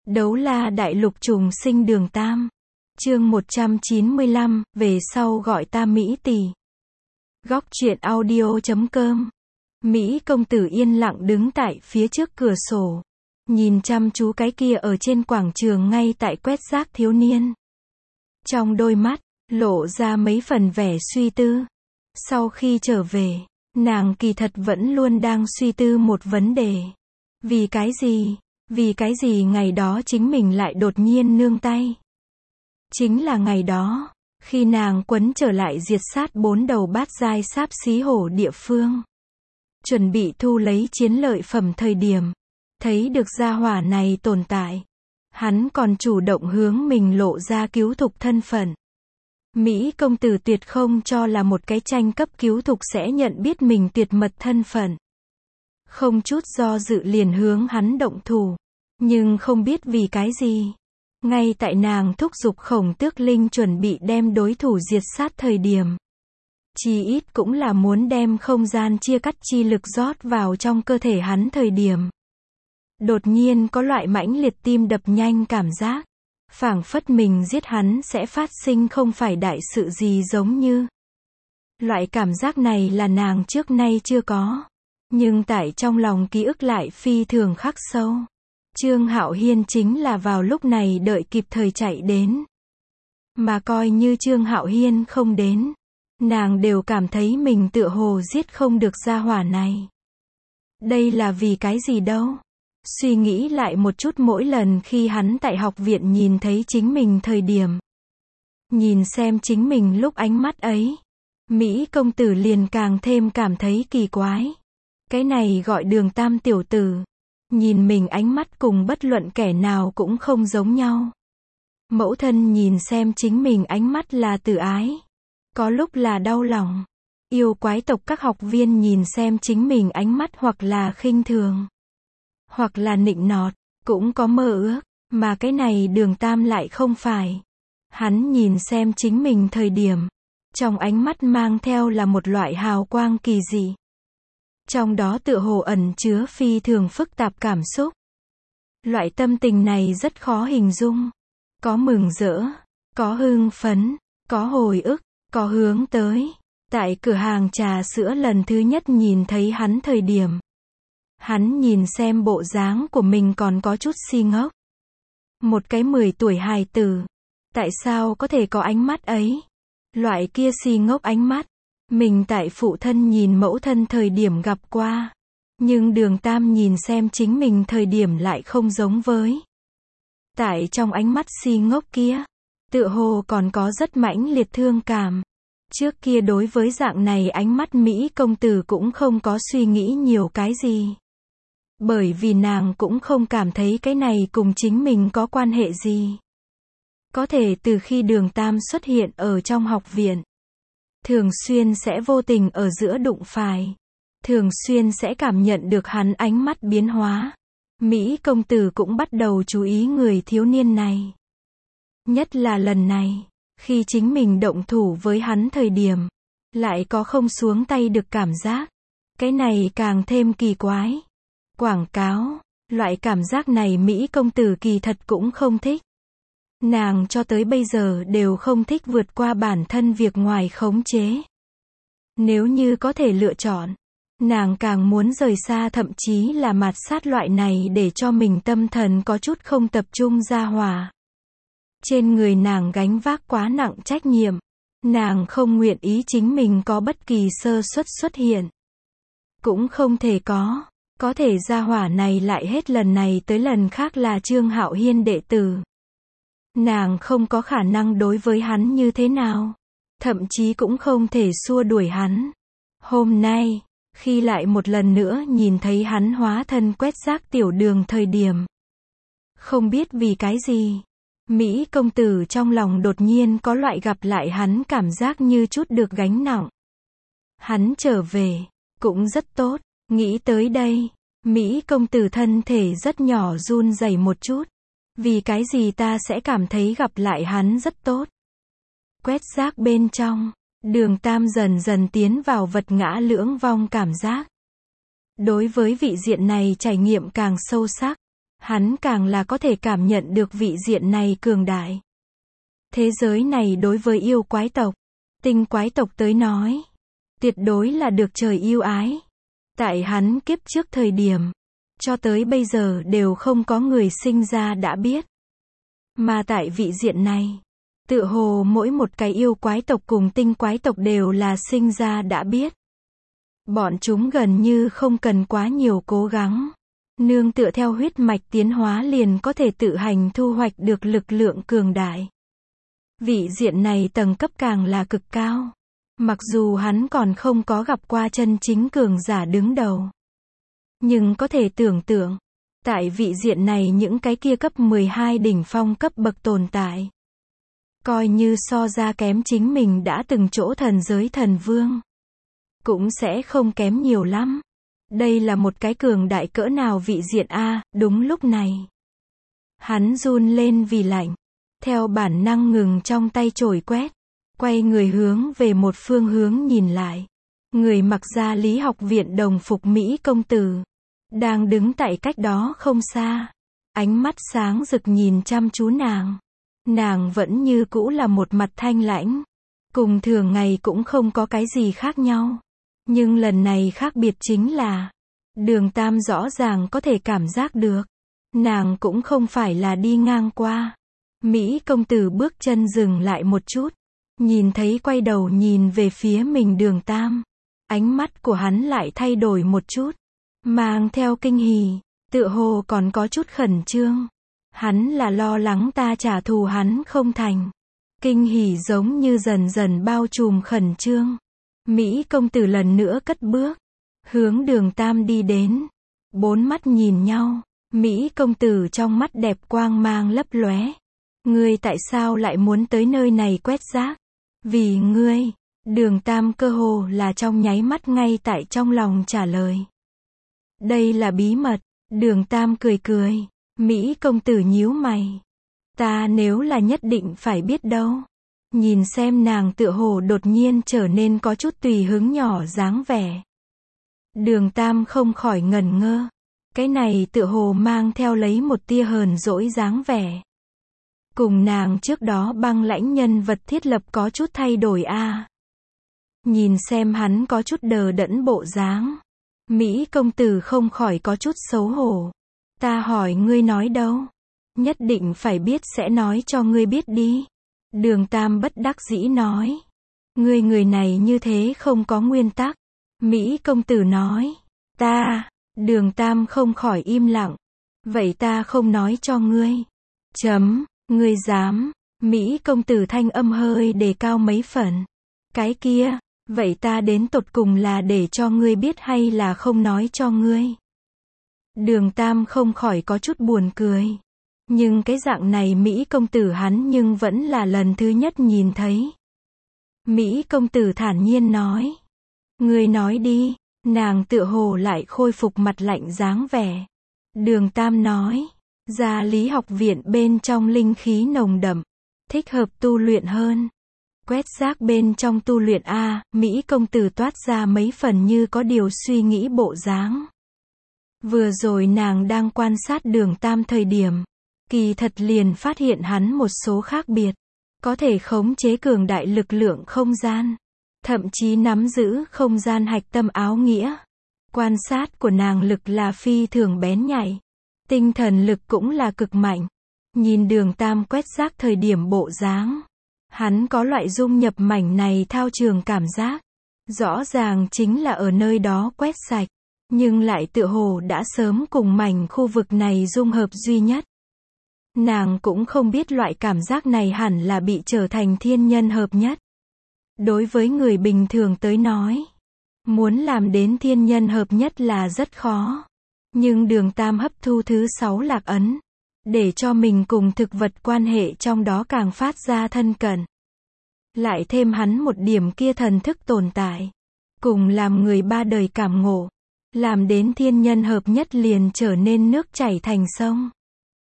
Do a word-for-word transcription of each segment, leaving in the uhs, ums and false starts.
Đấu la đại lục trùng sinh đường Tam. Chương một trăm chín mươi lăm, về sau gọi ta Mỹ tỷ. Góc truyện audio chấm com. Mỹ công tử yên lặng đứng tại phía trước cửa sổ, nhìn chăm chú cái kia ở trên quảng trường ngay tại quét rác thiếu niên. Trong đôi mắt, lộ ra mấy phần vẻ suy tư. Sau khi trở về, nàng kỳ thật vẫn luôn đang suy tư một vấn đề. Vì cái gì? Vì cái gì ngày đó chính mình lại đột nhiên nương tay? Chính là ngày đó, khi nàng quấn trở lại diệt sát bốn đầu bát giai sáp xí hổ địa phương, chuẩn bị thu lấy chiến lợi phẩm thời điểm, thấy được gia hỏa này tồn tại. Hắn còn chủ động hướng mình lộ ra cứu thục thân phận. Mỹ công tử tuyệt không cho là một cái tranh cấp cứu thục sẽ nhận biết mình tuyệt mật thân phận. Không chút do dự liền hướng hắn động thủ. Nhưng không biết vì cái gì. Ngay tại nàng thúc giục Khổng Tước Linh chuẩn bị đem đối thủ diệt sát thời điểm, chí ít cũng là muốn đem không gian chia cắt chi lực rót vào trong cơ thể hắn thời điểm, đột nhiên có loại mãnh liệt tim đập nhanh cảm giác. Phảng phất mình giết hắn sẽ phát sinh không phải đại sự gì giống như. Loại cảm giác này là nàng trước nay chưa có. Nhưng tại trong lòng ký ức lại phi thường khắc sâu. Trương Hạo Hiên chính là vào lúc này đợi kịp thời chạy đến. Mà coi như Trương Hạo Hiên không đến, nàng đều cảm thấy mình tựa hồ giết không được gia hỏa này. Đây là vì cái gì đâu? Suy nghĩ lại một chút, mỗi lần khi hắn tại học viện nhìn thấy chính mình thời điểm, nhìn xem chính mình lúc ánh mắt ấy, Mỹ công tử liền càng thêm cảm thấy kỳ quái. Cái này gọi Đường Tam tiểu tử, nhìn mình ánh mắt cùng bất luận kẻ nào cũng không giống nhau. Mẫu thân nhìn xem chính mình ánh mắt là từ ái, có lúc là đau lòng. Yêu quái tộc các học viên nhìn xem chính mình ánh mắt hoặc là khinh thường, hoặc là nịnh nọt, cũng có mơ ước, mà cái này Đường Tam lại không phải. Hắn nhìn xem chính mình thời điểm, trong ánh mắt mang theo là một loại hào quang kỳ dị. Trong đó tựa hồ ẩn chứa phi thường phức tạp cảm xúc. Loại tâm tình này rất khó hình dung. Có mừng rỡ, có hưng phấn, có hồi ức, có hướng tới. Tại cửa hàng trà sữa lần thứ nhất nhìn thấy hắn thời điểm, hắn nhìn xem bộ dáng của mình còn có chút si ngốc. Một cái mười tuổi hài tử, tại sao có thể có ánh mắt ấy? Loại kia si ngốc ánh mắt, mình tại phụ thân nhìn mẫu thân thời điểm gặp qua. Nhưng Đường Tam nhìn xem chính mình thời điểm lại không giống với. Tại trong ánh mắt si ngốc kia, tựa hồ còn có rất mãnh liệt thương cảm. Trước kia đối với dạng này ánh mắt Mỹ công tử cũng không có suy nghĩ nhiều cái gì. Bởi vì nàng cũng không cảm thấy cái này cùng chính mình có quan hệ gì. Có thể từ khi Đường Tam xuất hiện ở trong học viện, thường xuyên sẽ vô tình ở giữa đụng phải, thường xuyên sẽ cảm nhận được hắn ánh mắt biến hóa. Mỹ công tử cũng bắt đầu chú ý người thiếu niên này. Nhất là lần này, khi chính mình động thủ với hắn thời điểm, lại có không xuống tay được cảm giác. Cái này càng thêm kỳ quái. Quảng cáo, loại cảm giác này Mỹ công tử kỳ thật cũng không thích. Nàng cho tới bây giờ đều không thích vượt qua bản thân việc ngoài khống chế. Nếu như có thể lựa chọn, nàng càng muốn rời xa, thậm chí là mạt sát loại này để cho mình tâm thần có chút không tập trung gia hỏa. Trên người nàng gánh vác quá nặng trách nhiệm, nàng không nguyện ý chính mình có bất kỳ sơ suất xuất hiện. Cũng không thể có, có thể gia hỏa này lại hết lần này tới lần khác là Trương Hạo Hiên đệ tử. Nàng không có khả năng đối với hắn như thế nào, thậm chí cũng không thể xua đuổi hắn. Hôm nay, khi lại một lần nữa nhìn thấy hắn hóa thân quét rác tiểu đường thời điểm, không biết vì cái gì, Mỹ công tử trong lòng đột nhiên có loại gặp lại hắn cảm giác như chút được gánh nặng. Hắn trở về, cũng rất tốt. Nghĩ tới đây, Mỹ công tử thân thể rất nhỏ run rẩy một chút. Vì cái gì ta sẽ cảm thấy gặp lại hắn rất tốt? Quét rác bên trong, Đường Tam dần dần tiến vào vật ngã lưỡng vong cảm giác. Đối với vị diện này trải nghiệm càng sâu sắc, hắn càng là có thể cảm nhận được vị diện này cường đại. Thế giới này đối với yêu quái tộc, tinh quái tộc tới nói, tuyệt đối là được trời yêu ái. Tại hắn kiếp trước thời điểm, cho tới bây giờ đều không có người sinh ra đã biết. Mà tại vị diện này, tựa hồ mỗi một cái yêu quái tộc cùng tinh quái tộc đều là sinh ra đã biết. Bọn chúng gần như không cần quá nhiều cố gắng. Nương tựa theo huyết mạch tiến hóa liền có thể tự hành thu hoạch được lực lượng cường đại. Vị diện này tầng cấp càng là cực cao. Mặc dù hắn còn không có gặp qua chân chính cường giả đứng đầu. Nhưng có thể tưởng tượng, tại vị diện này những cái kia cấp mười hai đỉnh phong cấp bậc tồn tại. Coi như so ra kém chính mình đã từng chỗ thần giới thần vương. Cũng sẽ không kém nhiều lắm. Đây là một cái cường đại cỡ nào vị diện a, đúng lúc này. Hắn run lên vì lạnh. Theo bản năng ngừng trong tay chổi quét. Quay người hướng về một phương hướng nhìn lại. Người mặc gia lý học viện đồng phục Mỹ công tử. Đang đứng tại cách đó không xa. Ánh mắt sáng rực nhìn chăm chú nàng. Nàng vẫn như cũ là một mặt thanh lãnh. Cùng thường ngày cũng không có cái gì khác nhau. Nhưng lần này khác biệt chính là, Đường Tam rõ ràng có thể cảm giác được. Nàng cũng không phải là đi ngang qua. Mỹ công tử bước chân dừng lại một chút. Nhìn thấy quay đầu nhìn về phía mình Đường Tam. Ánh mắt của hắn lại thay đổi một chút. Mang theo kinh hỉ, tựa hồ còn có chút khẩn trương. Hắn là lo lắng ta trả thù hắn không thành. Kinh hỉ giống như dần dần bao trùm khẩn trương. Mỹ công tử lần nữa cất bước. Hướng Đường Tam đi đến. Bốn mắt nhìn nhau. Mỹ công tử trong mắt đẹp quang mang lấp lóe. Ngươi tại sao lại muốn tới nơi này quét rác? Vì ngươi. Đường Tam cơ hồ là trong nháy mắt ngay tại trong lòng trả lời. Đây là bí mật. Đường Tam cười cười. Mỹ công tử nhíu mày. Ta nếu là nhất định phải biết đâu. Nhìn xem nàng tựa hồ đột nhiên trở nên có chút tùy hứng nhỏ dáng vẻ. Đường Tam không khỏi ngẩn ngơ. Cái này tựa hồ mang theo lấy một tia hờn dỗi dáng vẻ. Cùng nàng trước đó băng lãnh nhân vật thiết lập có chút thay đổi a. À. Nhìn xem hắn có chút đờ đẫn bộ dáng. Mỹ công tử không khỏi có chút xấu hổ. Ta hỏi ngươi nói đâu? Nhất định phải biết sẽ nói cho ngươi biết đi. Đường Tam bất đắc dĩ nói. Ngươi người này như thế không có nguyên tắc. Mỹ công tử nói. Ta, Đường Tam không khỏi im lặng. Vậy ta không nói cho ngươi. Chấm, ngươi dám. Mỹ công tử thanh âm hơi đề cao mấy phần. Cái kia, vậy ta đến tột cùng là để cho ngươi biết hay là không nói cho ngươi? Đường Tam không khỏi có chút buồn cười. Nhưng cái dạng này Mỹ công tử hắn nhưng vẫn là lần thứ nhất nhìn thấy. Mỹ công tử thản nhiên nói. Ngươi nói đi. Nàng tựa hồ lại khôi phục mặt lạnh dáng vẻ. Đường Tam nói. Gia lý học viện bên trong linh khí nồng đậm. Thích hợp tu luyện hơn. Quét rác bên trong tu luyện a. Mỹ công tử toát ra mấy phần như có điều suy nghĩ bộ dáng. Vừa rồi nàng đang quan sát Đường Tam thời điểm. Kỳ thật liền phát hiện hắn một số khác biệt. Có thể khống chế cường đại lực lượng không gian. Thậm chí nắm giữ không gian hạch tâm áo nghĩa. Quan sát của nàng lực là phi thường bén nhạy. Tinh thần lực cũng là cực mạnh. Nhìn Đường Tam quét rác thời điểm bộ dáng. Hắn có loại dung nhập mảnh này thao trường cảm giác. Rõ ràng chính là ở nơi đó quét sạch. Nhưng lại tựa hồ đã sớm cùng mảnh khu vực này dung hợp duy nhất. Nàng cũng không biết loại cảm giác này hẳn là bị trở thành thiên nhân hợp nhất. Đối với người bình thường tới nói, muốn làm đến thiên nhân hợp nhất là rất khó. Nhưng Đường Tam hấp thu thứ sáu lạc ấn, để cho mình cùng thực vật quan hệ trong đó càng phát ra thân cận. Lại thêm hắn một điểm kia thần thức tồn tại, cùng làm người ba đời cảm ngộ, làm đến thiên nhân hợp nhất liền trở nên nước chảy thành sông.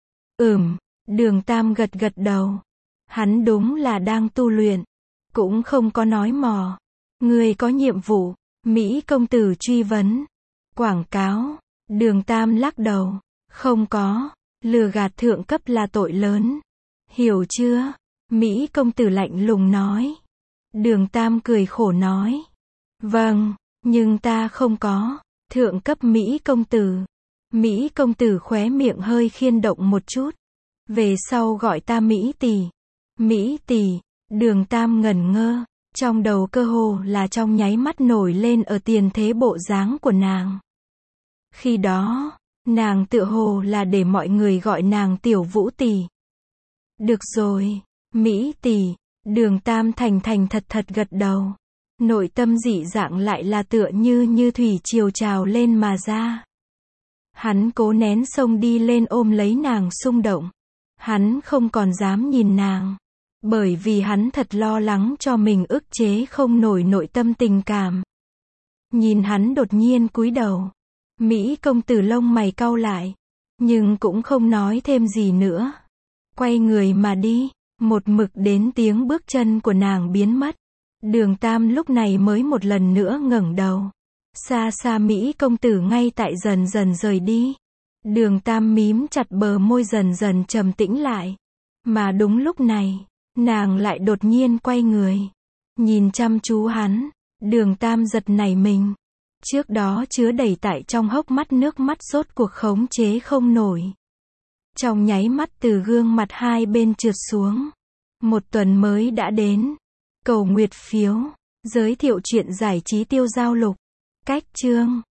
Ừm, Đường Tam gật gật đầu. Hắn đúng là đang tu luyện, cũng không có nói mò. Người có nhiệm vụ, Mỹ công tử truy vấn. Quảng cáo, Đường Tam lắc đầu. Không có, Lừa gạt thượng cấp là tội lớn. Hiểu chưa? Mỹ công tử lạnh lùng nói. Đường Tam cười khổ nói. Vâng, nhưng ta không có. Thượng cấp Mỹ công tử. Mỹ công tử khóe miệng hơi khiên động một chút. Về sau gọi ta Mỹ tỷ. Mỹ tỷ. Đường Tam ngẩn ngơ. Trong đầu cơ hồ là trong nháy mắt nổi lên ở tiền thế bộ dáng của nàng. Khi đó, nàng tựa hồ là để mọi người gọi nàng tiểu Vũ tỷ. Được rồi, Mỹ tỷ. Đường Tam thành thành thật thật gật đầu. Nội tâm dị dạng lại là tựa như như thủy triều trào lên mà ra. Hắn cố nén xông đi lên ôm lấy nàng xung động. Hắn không còn dám nhìn nàng. Bởi vì hắn thật lo lắng cho mình ức chế không nổi nội tâm tình cảm. Nhìn hắn đột nhiên cúi đầu. Mỹ công tử lông mày cau lại. Nhưng cũng không nói thêm gì nữa. Quay người mà đi. Một mực đến tiếng bước chân của nàng biến mất. Đường Tam lúc này mới một lần nữa ngẩng đầu. Xa xa Mỹ công tử ngay tại dần dần rời đi. Đường Tam mím chặt bờ môi dần dần trầm tĩnh lại. Mà đúng lúc này, nàng lại đột nhiên quay người. Nhìn chăm chú hắn. Đường Tam giật nảy mình. Trước đó chứa đầy tại trong hốc mắt nước mắt rốt cuộc khống chế không nổi. Trong nháy mắt từ gương mặt hai bên trượt xuống. Một tuần mới đã đến. Cầu nguyệt phiếu. Giới thiệu truyện giải trí tiêu giao lục. Cách chương.